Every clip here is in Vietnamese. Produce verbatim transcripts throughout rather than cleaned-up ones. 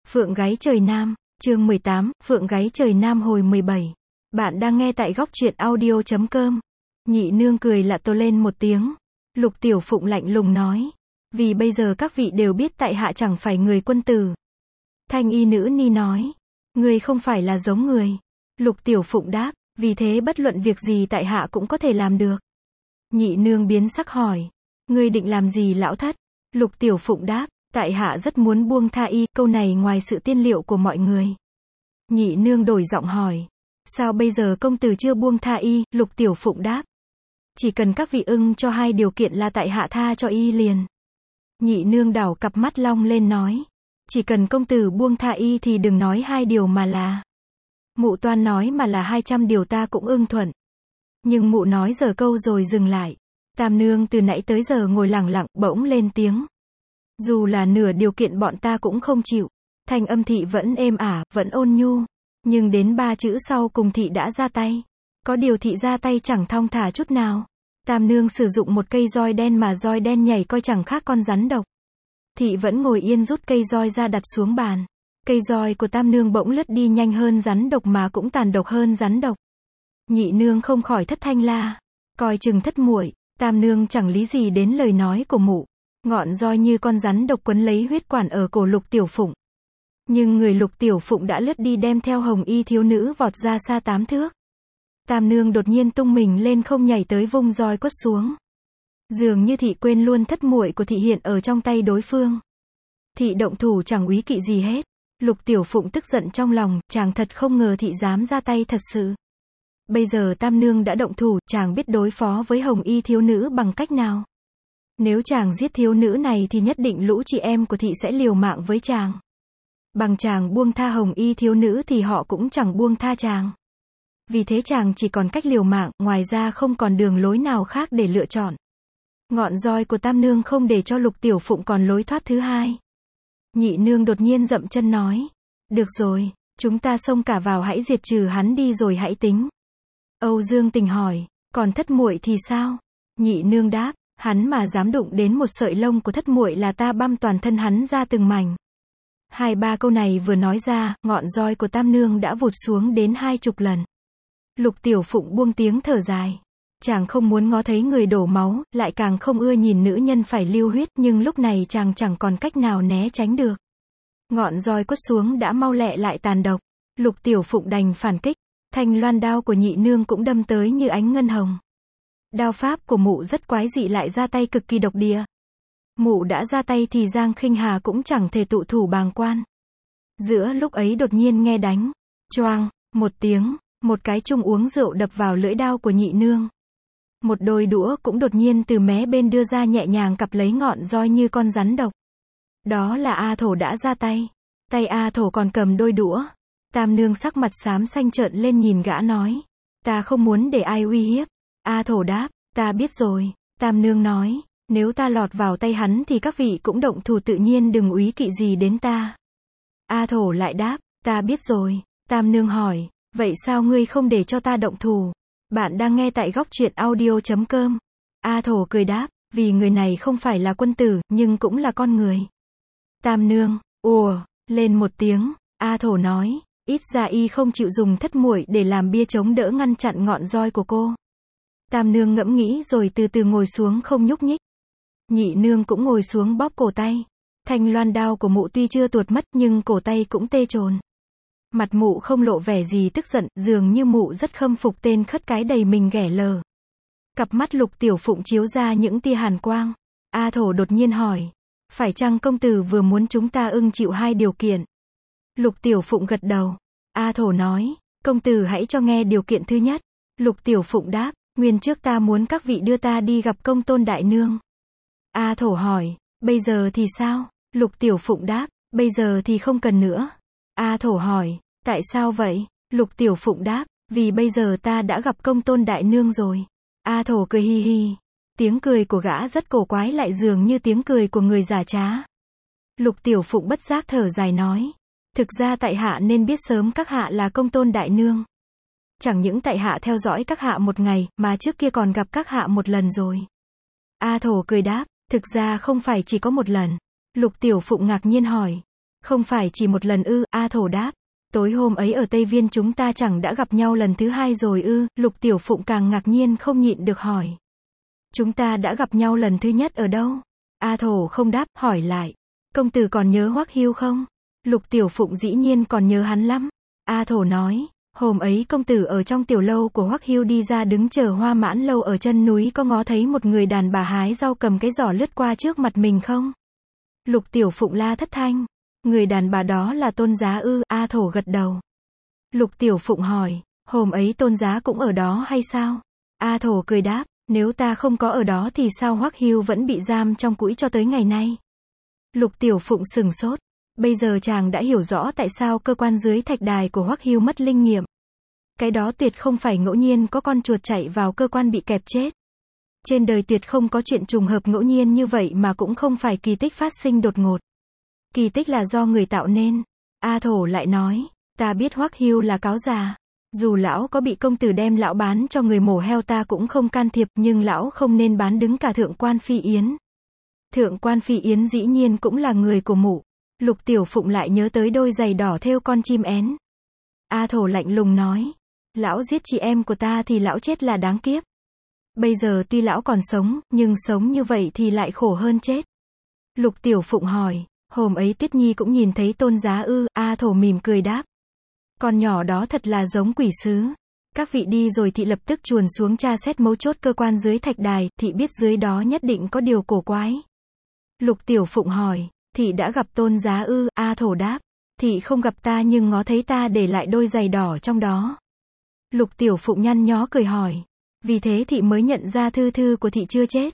Phượng Gáy Trời Nam, chương mười tám, Phượng Gáy Trời Nam hồi mười bảy. Bạn đang nghe tại góc truyện audio chấm com. Nhị nương cười lạ tô lên một tiếng. Lục Tiểu Phụng lạnh lùng nói. Vì bây giờ các vị đều biết tại hạ chẳng phải người quân tử. Thanh y nữ ni nói. Người không phải là giống người. Lục Tiểu Phụng đáp. Vì thế bất luận việc gì tại hạ cũng có thể làm được. Nhị nương biến sắc hỏi. Ngươi định làm gì lão thất? Lục Tiểu Phụng đáp. Tại hạ rất muốn buông tha y, câu này ngoài sự tiên liệu của mọi người. Nhị nương đổi giọng hỏi. Sao bây giờ công tử chưa buông tha y? Lục Tiểu Phụng đáp. Chỉ cần các vị ưng cho hai điều kiện là tại hạ tha cho y liền. Nhị nương đảo cặp mắt long lên nói. Chỉ cần công tử buông tha y thì đừng nói hai điều mà là. Mụ toan nói mà là hai trăm điều ta cũng ưng thuận. Nhưng mụ nói giờ câu rồi dừng lại. Tam nương từ nãy tới giờ ngồi lặng lặng, bỗng lên tiếng. Dù là nửa điều kiện bọn ta cũng không chịu. Thanh âm thị vẫn êm ả, vẫn ôn nhu. Nhưng đến ba chữ sau cùng thị đã ra tay. Có điều thị ra tay chẳng thong thả chút nào. Tam nương sử dụng một cây roi đen mà roi đen nhảy coi chẳng khác con rắn độc. Thị vẫn ngồi yên rút cây roi ra đặt xuống bàn. Cây roi của tam nương bỗng lướt đi nhanh hơn rắn độc mà cũng tàn độc hơn rắn độc. Nhị nương không khỏi thất thanh la. Coi chừng thất muội. Tam nương chẳng lý gì đến lời nói của mụ. Ngọn roi như con rắn độc quấn lấy huyết quản ở cổ Lục Tiểu Phụng. Nhưng người Lục Tiểu Phụng đã lướt đi đem theo hồng y thiếu nữ vọt ra xa tám thước. Tam nương đột nhiên tung mình lên không nhảy tới vung roi quất xuống. Dường như thị quên luôn thất muội của thị hiện ở trong tay đối phương. Thị động thủ chẳng úy kỵ gì hết. Lục Tiểu Phụng tức giận trong lòng, chàng thật không ngờ thị dám ra tay thật sự. Bây giờ tam nương đã động thủ, chàng biết đối phó với hồng y thiếu nữ bằng cách nào. Nếu chàng giết thiếu nữ này thì nhất định lũ chị em của thị sẽ liều mạng với chàng. Bằng chàng buông tha hồng y thiếu nữ thì họ cũng chẳng buông tha chàng. Vì thế chàng chỉ còn cách liều mạng, ngoài ra không còn đường lối nào khác để lựa chọn. Ngọn roi của tam nương không để cho Lục Tiểu Phụng còn lối thoát thứ hai. Nhị nương đột nhiên dậm chân nói. Được rồi, chúng ta xông cả vào hãy diệt trừ hắn đi rồi hãy tính. Âu Dương Tình hỏi, còn thất muội thì sao? Nhị nương đáp. Hắn mà dám đụng đến một sợi lông của thất muội là ta băm toàn thân hắn ra từng mảnh. Hai ba câu này vừa nói ra, ngọn roi của tam nương đã vụt xuống đến hai chục lần. Lục Tiểu Phụng buông tiếng thở dài. Chàng không muốn ngó thấy người đổ máu, lại càng không ưa nhìn nữ nhân phải lưu huyết, nhưng lúc này chàng chẳng còn cách nào né tránh được. Ngọn roi quất xuống đã mau lẹ lại tàn độc. Lục Tiểu Phụng đành phản kích. Thanh loan đao của nhị nương cũng đâm tới như ánh ngân hồng. Đao pháp của mụ rất quái dị lại ra tay cực kỳ độc địa. Mụ đã ra tay thì Giang Khinh Hà cũng chẳng thể tụ thủ bàng quan. Giữa lúc ấy đột nhiên nghe đánh. Choang, một tiếng, một cái chung uống rượu đập vào lưỡi đao của nhị nương. Một đôi đũa cũng đột nhiên từ mé bên đưa ra nhẹ nhàng cặp lấy ngọn roi như con rắn độc. Đó là A Thổ đã ra tay. Tay A Thổ còn cầm đôi đũa. Tam nương sắc mặt xám xanh trợn lên nhìn gã nói. Ta không muốn để ai uy hiếp. A Thổ đáp, ta biết rồi. Tam nương nói, nếu ta lọt vào tay hắn thì các vị cũng động thủ tự nhiên đừng úy kỵ gì đến ta. A Thổ lại đáp, ta biết rồi. Tam nương hỏi, vậy sao ngươi không để cho ta động thủ? Bạn đang nghe tại góc truyện audio chấm com. A Thổ cười đáp, vì người này không phải là quân tử, nhưng cũng là con người. Tam nương, ùa, lên một tiếng, A Thổ nói, ít ra y không chịu dùng thất muội để làm bia chống đỡ ngăn chặn ngọn roi của cô. Tam nương ngẫm nghĩ rồi từ từ ngồi xuống không nhúc nhích. Nhị nương cũng ngồi xuống bóp cổ tay. Thanh loan đao của mụ tuy chưa tuột mất nhưng cổ tay cũng tê trồn. Mặt mụ không lộ vẻ gì tức giận, dường như mụ rất khâm phục tên khất cái đầy mình ghẻ lờ. Cặp mắt Lục Tiểu Phụng chiếu ra những tia hàn quang. A Thổ đột nhiên hỏi, phải chăng công tử vừa muốn chúng ta ưng chịu hai điều kiện? Lục Tiểu Phụng gật đầu. A Thổ nói, công tử hãy cho nghe điều kiện thứ nhất. Lục Tiểu Phụng đáp, nguyên trước ta muốn các vị đưa ta đi gặp Công Tôn đại nương. A Thổ hỏi, bây giờ thì sao? Lục Tiểu Phụng đáp, bây giờ thì không cần nữa. A Thổ hỏi, tại sao vậy? Lục Tiểu Phụng đáp, vì bây giờ ta đã gặp Công Tôn đại nương rồi. A Thổ cười hi hi. Tiếng cười của gã rất cổ quái lại dường như tiếng cười của người giả trá. Lục Tiểu Phụng bất giác thở dài nói, thực ra tại hạ nên biết sớm các hạ là Công Tôn đại nương. Chẳng những tại hạ theo dõi các hạ một ngày, mà trước kia còn gặp các hạ một lần rồi. A Thổ cười đáp, thực ra không phải chỉ có một lần. Lục Tiểu Phụng ngạc nhiên hỏi, Không phải chỉ một lần ư, A Thổ đáp. Tối hôm ấy ở Tây Viên chúng ta chẳng đã gặp nhau lần thứ hai rồi ư, Lục Tiểu Phụng càng ngạc nhiên không nhịn được hỏi. Chúng ta đã gặp nhau lần thứ nhất ở đâu? A Thổ không đáp, hỏi lại. Công tử còn nhớ Hoắc Hưu không? Lục Tiểu Phụng dĩ nhiên còn nhớ hắn lắm. A Thổ nói, hôm ấy công tử ở trong tiểu lâu của Hoắc Hưu đi ra đứng chờ Hoa Mãn lâu ở chân núi có ngó thấy một người đàn bà hái rau cầm cái giỏ lướt qua trước mặt mình không? Lục Tiểu Phụng la thất thanh. Người đàn bà đó là Tôn Giá ư? A Thổ gật đầu. Lục Tiểu Phụng hỏi, hôm ấy Tôn Giá cũng ở đó hay sao? A Thổ cười đáp, nếu ta không có ở đó thì sao Hoắc Hưu vẫn bị giam trong cũi cho tới ngày nay? Lục Tiểu Phụng sừng sốt. Bây giờ chàng đã hiểu rõ tại sao cơ quan dưới thạch đài của Hoắc Hưu mất linh nghiệm. Cái đó tuyệt không phải ngẫu nhiên có con chuột chạy vào cơ quan bị kẹp chết. Trên đời tuyệt không có chuyện trùng hợp ngẫu nhiên như vậy mà cũng không phải kỳ tích phát sinh đột ngột. Kỳ tích là do người tạo nên. A Thổ lại nói, ta biết Hoắc Hưu là cáo già. Dù lão có bị công tử đem lão bán cho người mổ heo ta cũng không can thiệp, nhưng lão không nên bán đứng cả Thượng quan Phi Yến. Thượng quan Phi Yến dĩ nhiên cũng là người của mụ. Lục Tiểu Phụng lại nhớ tới đôi giày đỏ thêu con chim én. A Thổ lạnh lùng nói, lão giết chị em của ta thì lão chết là đáng kiếp. Bây giờ tuy lão còn sống, nhưng sống như vậy thì lại khổ hơn chết. Lục Tiểu Phụng hỏi, hôm ấy Tuyết Nhi cũng nhìn thấy Tôn Giá ư? A Thổ mỉm cười đáp, con nhỏ đó thật là giống quỷ sứ. Các vị đi rồi thị lập tức chuồn xuống tra xét mấu chốt cơ quan dưới thạch đài, thị biết dưới đó nhất định có điều cổ quái. Lục Tiểu Phụng hỏi, thị đã gặp Tôn Giá ư? A Thổ đáp, thị không gặp ta nhưng ngó thấy ta để lại đôi giày đỏ trong đó. Lục Tiểu Phụng nhăn nhó cười hỏi, vì thế thị mới nhận ra thư thư của thị chưa chết.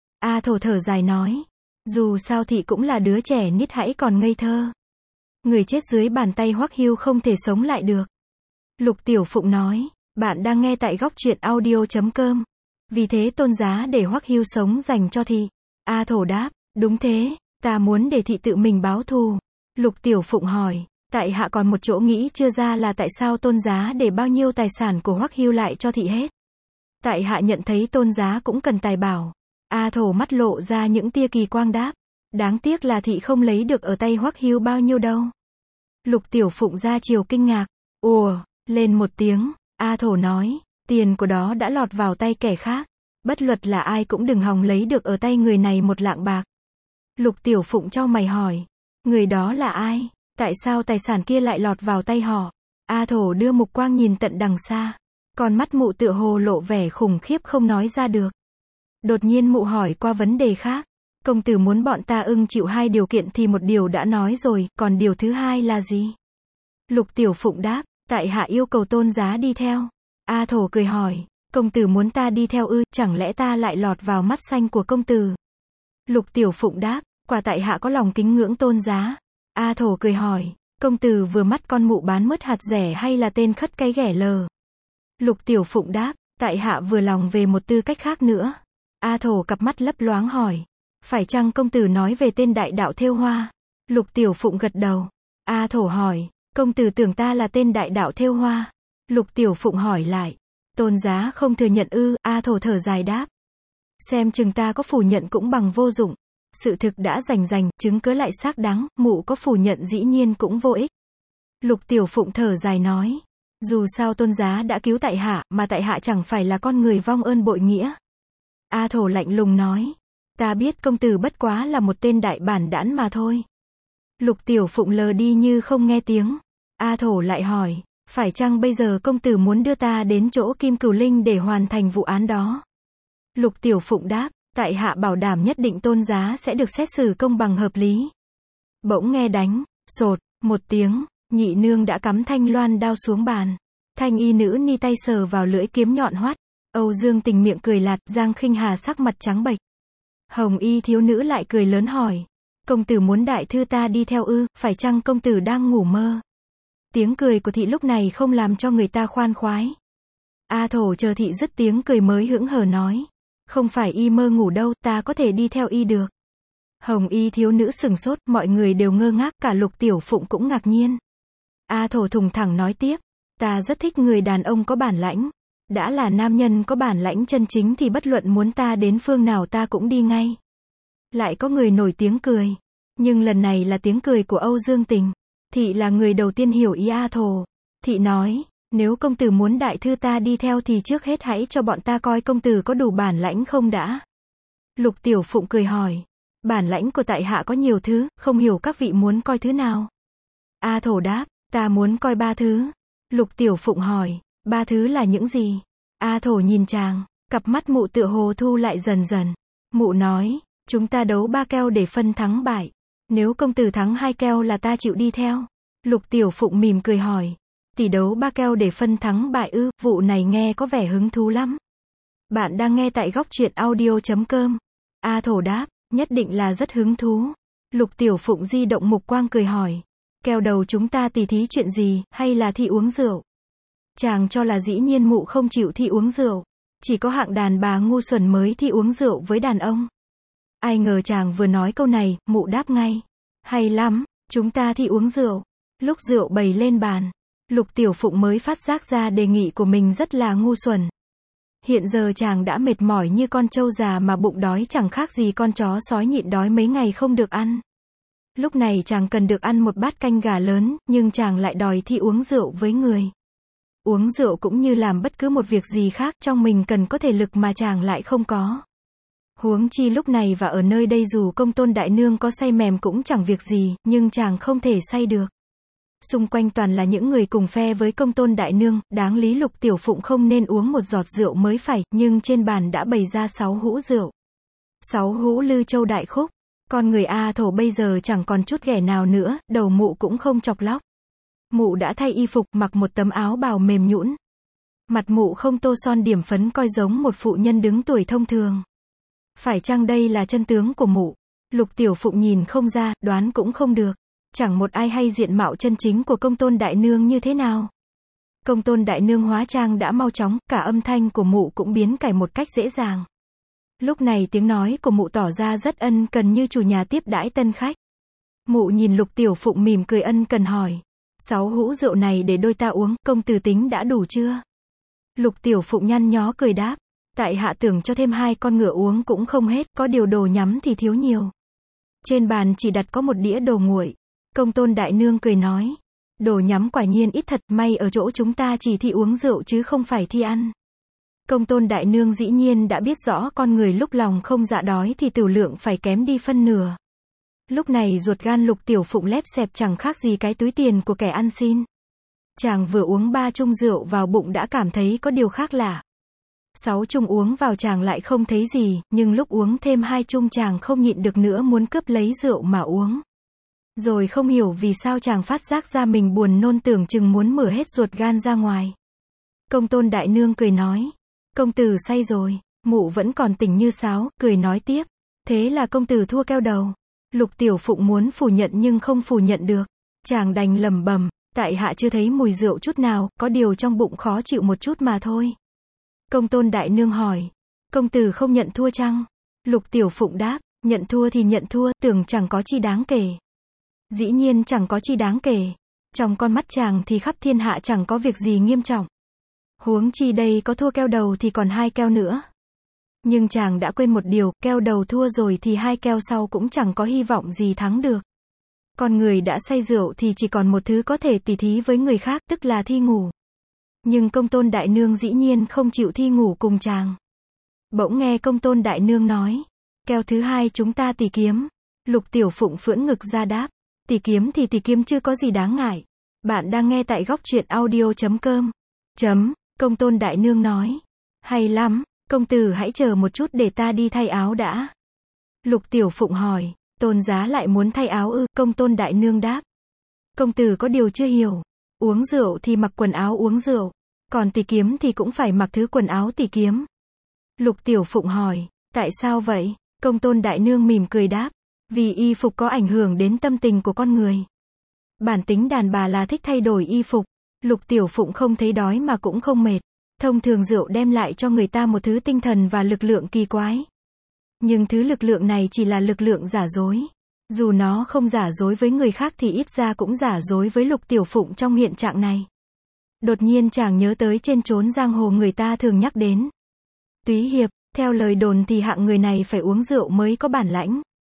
A Thổ thở dài nói, dù sao thị cũng là đứa trẻ nít hãy còn ngây thơ. Người chết dưới bàn tay Hoắc Hưu không thể sống lại được. Lục Tiểu Phụng nói, bạn đang nghe tại góc truyện audio chấm com. Vì thế Tôn Giá để Hoắc Hưu sống dành cho thị. A Thổ đáp, đúng thế, ta muốn để thị tự mình báo thù. Lục Tiểu Phụng hỏi, tại hạ còn một chỗ nghĩ chưa ra là tại sao Tôn Giá để bao nhiêu tài sản của Hoắc Hưu lại cho thị hết. Tại hạ nhận thấy Tôn Giá cũng cần tài bảo. A Thổ mắt lộ ra những tia kỳ quang đáp, đáng tiếc là thị không lấy được ở tay Hoắc Hưu bao nhiêu đâu. Lục Tiểu Phụng ra chiều kinh ngạc, ùa, lên một tiếng. A Thổ nói, tiền của đó đã lọt vào tay kẻ khác. Bất luật là ai cũng đừng hòng lấy được ở tay người này một lạng bạc. Lục Tiểu Phụng chau mày hỏi, người đó là ai? Tại sao tài sản kia lại lọt vào tay họ? A Thổ đưa mục quang nhìn tận đằng xa. Con mắt mụ tựa hồ lộ vẻ khủng khiếp không nói ra được. Đột nhiên mụ hỏi qua vấn đề khác. Công tử muốn bọn ta ưng chịu hai điều kiện thì một điều đã nói rồi, còn điều thứ hai là gì? Lục Tiểu Phụng đáp, tại hạ yêu cầu Tôn Giá đi theo. A Thổ cười hỏi, công tử muốn ta đi theo ư, chẳng lẽ ta lại lọt vào mắt xanh của công tử? Lục Tiểu Phụng đáp, quả tại hạ có lòng kính ngưỡng Tôn Giá. A Thổ cười hỏi, công tử vừa mắt con mụ bán mứt hạt rẻ hay là tên khất cái ghẻ lờ? Lục Tiểu Phụng đáp, tại hạ vừa lòng về một tư cách khác nữa. A Thổ cặp mắt lấp loáng hỏi, phải chăng công tử nói về tên đại đạo thêu hoa? Lục Tiểu Phụng gật đầu. A Thổ hỏi, công tử tưởng ta là tên đại đạo thêu hoa? Lục Tiểu Phụng hỏi lại, Tôn Giá không thừa nhận ư? A Thổ thở dài đáp, xem chừng ta có phủ nhận cũng bằng vô dụng. Sự thực đã rành rành, chứng cớ lại xác đáng, mụ có phủ nhận dĩ nhiên cũng vô ích. Lục Tiểu Phụng thở dài nói, dù sao Tôn Giá đã cứu tại hạ, mà tại hạ chẳng phải là con người vong ơn bội nghĩa. A Thổ lạnh lùng nói, ta biết công tử bất quá là một tên đại bản đãn mà thôi. Lục Tiểu Phụng lờ đi như không nghe tiếng. A Thổ lại hỏi, phải chăng bây giờ công tử muốn đưa ta đến chỗ Kim Cửu Linh để hoàn thành vụ án đó? Lục Tiểu Phụng đáp, tại hạ bảo đảm nhất định Tôn Giá sẽ được xét xử công bằng hợp lý. Bỗng nghe đánh, sột, một tiếng, nhị nương đã cắm thanh loan đao xuống bàn. Thanh y nữ ni tay sờ vào lưỡi kiếm nhọn hoắt. Âu Dương Tình miệng cười lạt, Giang Khinh Hà sắc mặt trắng bệch. Hồng y thiếu nữ lại cười lớn hỏi, công tử muốn đại thư ta đi theo ư? Phải chăng công tử đang ngủ mơ? Tiếng cười của thị lúc này không làm cho người ta khoan khoái. A Thổ chờ thị dứt tiếng cười mới hững hờ nói, không phải y mơ ngủ đâu, ta có thể đi theo y được. Hồng y thiếu nữ sừng sốt, mọi người đều ngơ ngác, cả Lục Tiểu Phụng cũng ngạc nhiên. A Thổ thùng thẳng nói tiếp, ta rất thích người đàn ông có bản lãnh. Đã là nam nhân có bản lãnh chân chính thì bất luận muốn ta đến phương nào ta cũng đi ngay. Lại có người nổi tiếng cười. Nhưng lần này là tiếng cười của Âu Dương Tình. Thị là người đầu tiên hiểu ý A Thổ. Thị nói, nếu công tử muốn đại thư ta đi theo thì trước hết hãy cho bọn ta coi công tử có đủ bản lãnh không đã. Lục Tiểu Phụng cười hỏi, bản lãnh của tại hạ có nhiều thứ, không hiểu các vị muốn coi thứ nào. A Thổ đáp, ta muốn coi ba thứ. Lục Tiểu Phụng hỏi, ba thứ là những gì? A Thổ nhìn chàng, cặp mắt mụ tựa hồ thu lại dần dần. Mụ nói, chúng ta đấu ba keo để phân thắng bại. Nếu công tử thắng hai keo là ta chịu đi theo. Lục Tiểu Phụng mỉm cười hỏi, tỷ đấu ba keo để phân thắng bại ư, vụ này nghe có vẻ hứng thú lắm. Bạn đang nghe tại góc truyện audio chấm com. A Thổ đáp, nhất định là rất hứng thú. Lục Tiểu Phụng di động mục quang cười hỏi, keo đầu chúng ta tỉ thí chuyện gì, hay là thi uống rượu? Chàng cho là dĩ nhiên mụ không chịu thi uống rượu. Chỉ có hạng đàn bà ngu xuẩn mới thi uống rượu với đàn ông. Ai ngờ chàng vừa nói câu này, mụ đáp ngay. Hay lắm, chúng ta thi uống rượu. Lúc rượu bày lên bàn, Lục Tiểu Phụng mới phát giác ra đề nghị của mình rất là ngu xuẩn. Hiện giờ chàng đã mệt mỏi như con trâu già mà bụng đói chẳng khác gì con chó sói nhịn đói mấy ngày không được ăn. Lúc này chàng cần được ăn một bát canh gà lớn, nhưng chàng lại đòi thi uống rượu với người. Uống rượu cũng như làm bất cứ một việc gì khác, trong mình cần có thể lực mà chàng lại không có. Huống chi lúc này và ở nơi đây dù Công Tôn đại nương có say mềm cũng chẳng việc gì, nhưng chàng không thể say được. Xung quanh toàn là những người cùng phe với Công Tôn đại nương, đáng lý Lục Tiểu Phụng không nên uống một giọt rượu mới phải, nhưng trên bàn đã bày ra sáu hũ rượu. Sáu hũ Lư Châu đại khúc. Con người A Thổ bây giờ chẳng còn chút ghẻ nào nữa, đầu mụ cũng không chọc lóc. Mụ đã thay y phục, mặc một tấm áo bào mềm nhũn. Mặt mụ không tô son điểm phấn coi giống một phụ nhân đứng tuổi thông thường. Phải chăng đây là chân tướng của mụ? Lục Tiểu Phụng nhìn không ra, đoán cũng không được. Chẳng một ai hay diện mạo chân chính của Công Tôn đại nương như thế nào. Công Tôn đại nương hóa trang đã mau chóng, cả âm thanh của mụ cũng biến cải một cách dễ dàng. Lúc này tiếng nói của mụ tỏ ra rất ân cần như chủ nhà tiếp đãi tân khách. Mụ nhìn Lục Tiểu Phụng mỉm cười ân cần hỏi, sáu hũ rượu này để đôi ta uống, công tử tính đã đủ chưa? Lục Tiểu Phụng nhăn nhó cười đáp, tại hạ tưởng cho thêm hai con ngựa uống cũng không hết, có điều đồ nhắm thì thiếu nhiều. Trên bàn chỉ đặt có một đĩa đồ nguội. Công Tôn đại nương cười nói, đồ nhắm quả nhiên ít thật, may ở chỗ chúng ta chỉ thi uống rượu chứ không phải thi ăn. Công Tôn đại nương dĩ nhiên đã biết rõ con người lúc lòng không dạ đói thì tửu lượng phải kém đi phân nửa. Lúc này ruột gan Lục Tiểu Phụng lép xẹp chẳng khác gì cái túi tiền của kẻ ăn xin. Chàng vừa uống ba chung rượu vào bụng đã cảm thấy có điều khác lạ. Sáu chung uống vào chàng lại không thấy gì, nhưng lúc uống thêm hai chung chàng không nhịn được nữa muốn cướp lấy rượu mà uống. Rồi không hiểu vì sao chàng phát giác ra mình buồn nôn tưởng chừng muốn mở hết ruột gan ra ngoài. Công Tôn đại nương cười nói, công tử say rồi. Mụ vẫn còn tỉnh như sáo, cười nói tiếp, thế là công tử thua keo đầu. Lục Tiểu Phụng muốn phủ nhận nhưng không phủ nhận được. Chàng đành lẩm bẩm, tại hạ chưa thấy mùi rượu chút nào, có điều trong bụng khó chịu một chút mà thôi. Công Tôn đại nương hỏi, công tử không nhận thua chăng? Lục Tiểu Phụng đáp, nhận thua thì nhận thua, tưởng chẳng có chi đáng kể. Dĩ nhiên chẳng có chi đáng kể. Trong con mắt chàng thì khắp thiên hạ chẳng có việc gì nghiêm trọng. Huống chi đây có thua keo đầu thì còn hai keo nữa. Nhưng chàng đã quên một điều, keo đầu thua rồi thì hai keo sau cũng chẳng có hy vọng gì thắng được. Con người đã say rượu thì chỉ còn một thứ có thể tỉ thí với người khác, tức là thi ngủ. Nhưng Công Tôn đại nương dĩ nhiên không chịu thi ngủ cùng chàng. Bỗng nghe Công Tôn đại nương nói, keo thứ hai chúng ta tỉ kiếm. Lục Tiểu Phụng phưỡn ngực ra đáp, tỉ kiếm thì tỉ kiếm chứ có gì đáng ngại. Bạn đang nghe tại góc truyện audio chấm com. Chấm, Công Tôn đại nương nói, hay lắm, công tử hãy chờ một chút để ta đi thay áo đã. Lục Tiểu Phụng hỏi, Tôn giá lại muốn thay áo ư? Công Tôn đại nương đáp, công tử có điều chưa hiểu, uống rượu thì mặc quần áo uống rượu, còn tỉ kiếm thì cũng phải mặc thứ quần áo tỉ kiếm. Lục Tiểu Phụng hỏi, tại sao vậy? Công Tôn đại nương mỉm cười đáp, vì y phục có ảnh hưởng đến tâm tình của con người. Bản tính đàn bà là thích thay đổi y phục. Lục Tiểu Phụng không thấy đói mà cũng không mệt. Thông thường rượu đem lại cho người ta một thứ tinh thần và lực lượng kỳ quái. Nhưng thứ lực lượng này chỉ là lực lượng giả dối. Dù nó không giả dối với người khác thì ít ra cũng giả dối với Lục Tiểu Phụng trong hiện trạng này. Đột nhiên chàng nhớ tới trên chốn giang hồ người ta thường nhắc đến Túy Hiệp, theo lời đồn thì hạng người này phải uống rượu mới có bản lãnh.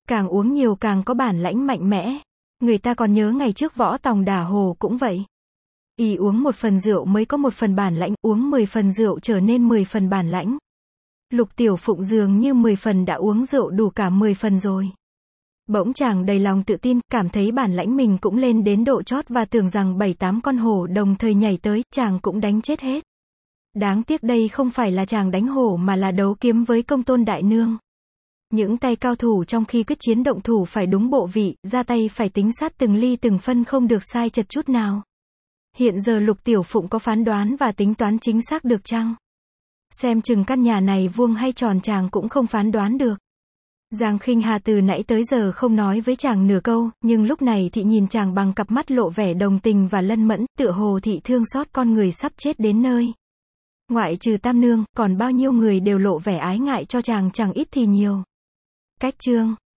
Càng uống nhiều càng có bản lãnh mạnh mẽ. Người ta còn nhớ ngày trước Võ Tòng đả Hồ cũng vậy. Y uống một phần rượu mới có một phần bản lãnh, uống mười phần rượu trở nên mười phần bản lãnh. Lục Tiểu Phụng dường như mười phần đã uống rượu đủ cả mười phần rồi. Bỗng chàng đầy lòng tự tin, cảm thấy bản lãnh mình cũng lên đến độ chót và tưởng rằng bảy tám con hổ đồng thời nhảy tới, chàng cũng đánh chết hết. Đáng tiếc đây không phải là chàng đánh hổ mà là đấu kiếm với Công Tôn đại nương. Những tay cao thủ trong khi quyết chiến động thủ phải đúng bộ vị, ra tay phải tính sát từng ly từng phân không được sai chật chút nào. Hiện giờ Lục Tiểu Phụng có phán đoán và tính toán chính xác được chăng? Xem chừng căn nhà này vuông hay tròn chàng cũng không phán đoán được. Giang Khinh Hà từ nãy tới giờ không nói với chàng nửa câu, nhưng lúc này thị nhìn chàng bằng cặp mắt lộ vẻ đồng tình và lân mẫn, tựa hồ thị thương xót con người sắp chết đến nơi. Ngoại trừ Tam Nương, còn bao nhiêu người đều lộ vẻ ái ngại cho chàng chẳng ít thì nhiều. Cách chương